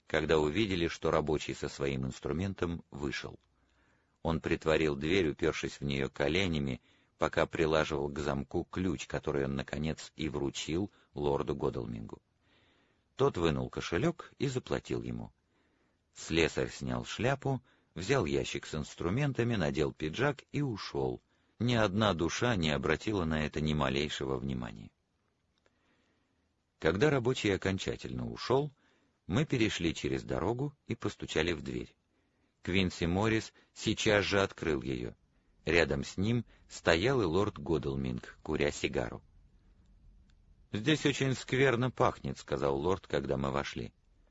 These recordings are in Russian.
когда увидели, что рабочий со своим инструментом вышел. Он притворил дверь, упершись в нее коленями, пока прилаживал к замку ключ, который он, наконец, и вручил лорду Годалмингу. Тот вынул кошелек и заплатил ему. Слесарь снял шляпу, взял ящик с инструментами, надел пиджак и ушел. Ни одна душа не обратила на это ни малейшего внимания. Когда рабочий окончательно ушел, мы перешли через дорогу и постучали в дверь. Квинси Моррис сейчас же открыл ее. Рядом с ним стоял и лорд Годалминг, куря сигару. «Здесь очень скверно пахнет», — сказал лорд, когда мы вошли.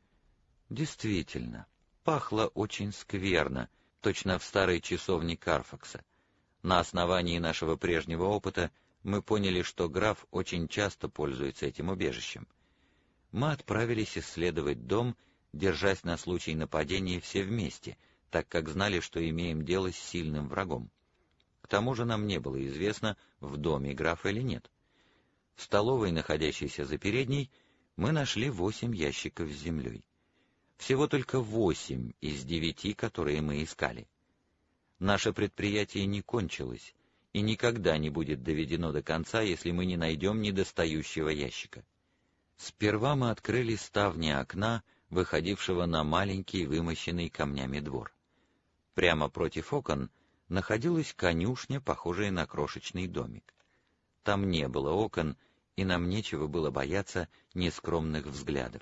Действительно, пахло очень скверно, точно в старой часовне Карфакса. На основании нашего прежнего опыта мы поняли, что граф очень часто пользуется этим убежищем. Мы отправились исследовать дом, держась на случай нападения все вместе, так как знали, что имеем дело с сильным врагом. К тому же нам не было известно, в доме графа или нет. В столовой, находящейся за передней, мы нашли 8 ящиков с землей. Всего только 8 из 9, которые мы искали. Наше предприятие не кончилось и никогда не будет доведено до конца, если мы не найдем недостающего ящика. Сперва мы открыли ставни окна, выходившего на маленький вымощенный камнями двор. Прямо против окон находилась конюшня, похожая на крошечный домик. Там не было окон, и нам нечего было бояться нескромных взглядов.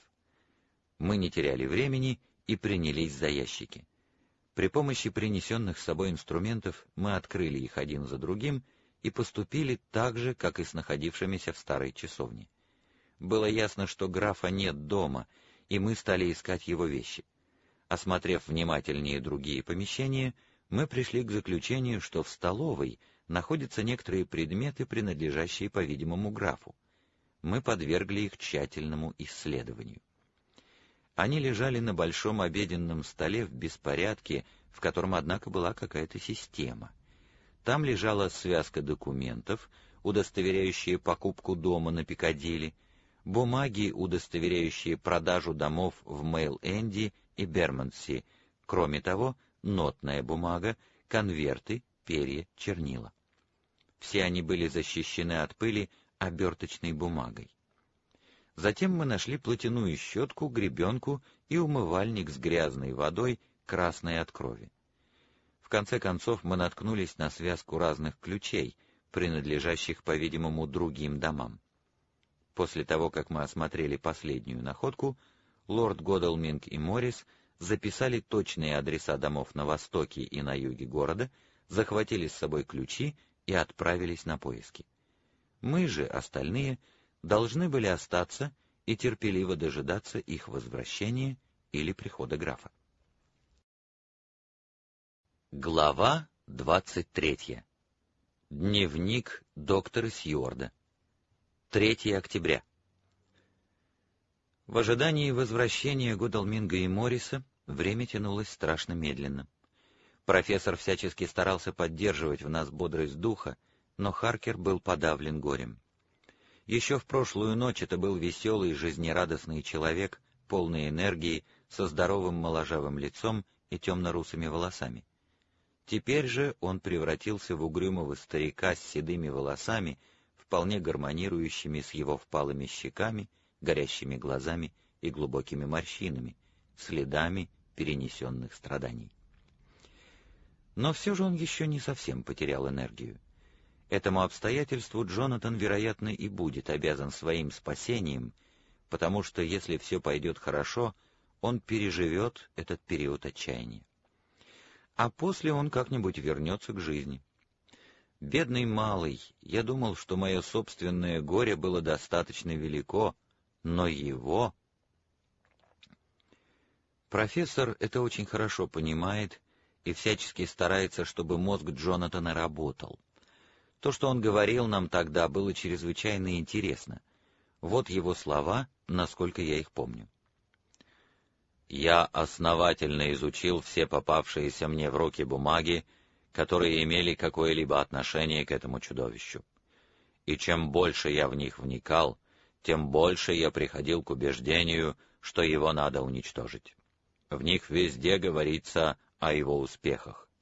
Мы не теряли времени и принялись за ящики. При помощи принесенных с собой инструментов мы открыли их один за другим и поступили так же, как и с находившимися в старой часовне. Было ясно, что графа нет дома, и мы стали искать его вещи. Осмотрев внимательнее другие помещения, мы пришли к заключению, что в столовой находятся некоторые предметы, принадлежащие, по-видимому, графу. Мы подвергли их тщательному исследованию. Они лежали на большом обеденном столе в беспорядке, в котором, однако, была какая-то система. Там лежала связка документов, удостоверяющие покупку дома на Пикадилли, бумаги, удостоверяющие продажу домов в Мейл-Энди и Бермонси, кроме того, нотная бумага, конверты, перья, чернила. Все они были защищены от пыли оберточной бумагой. Затем мы нашли платяную щетку, гребенку и умывальник с грязной водой, красной от крови. В конце концов мы наткнулись на связку разных ключей, принадлежащих, по-видимому, другим домам. После того, как мы осмотрели последнюю находку, лорд Годалминг и Моррис записали точные адреса домов на востоке и на юге города, захватили с собой ключи и отправились на поиски. Мы же, остальные, должны были остаться и терпеливо дожидаться их возвращения или прихода графа. Глава 23. Дневник доктора Сьюарда. 3 октября. В ожидании возвращения Годалминга и Морриса время тянулось страшно медленно. Профессор всячески старался поддерживать в нас бодрость духа, но Харкер был подавлен горем. Еще в прошлую ночь это был веселый, жизнерадостный человек, полный энергии, со здоровым моложавым лицом и темно-русыми волосами. Теперь же он превратился в угрюмого старика с седыми волосами, вполне гармонирующими с его впалыми щеками, горящими глазами и глубокими морщинами, следами перенесенных страданий. Но все же он еще не совсем потерял энергию. Этому обстоятельству Джонатан, вероятно, и будет обязан своим спасением, потому что, если все пойдет хорошо, он переживет этот период отчаяния. А после он как-нибудь вернется к жизни. Бедный малый, я думал, что мое собственное горе было достаточно велико, но его... Профессор это очень хорошо понимает и всячески старается, чтобы мозг Джонатана работал. То, что он говорил нам тогда, было чрезвычайно интересно. Вот его слова, насколько я их помню. «Я основательно изучил все попавшиеся мне в руки бумаги, которые имели какое-либо отношение к этому чудовищу. И чем больше я в них вникал, тем больше я приходил к убеждению, что его надо уничтожить. В них везде говорится о его успехах.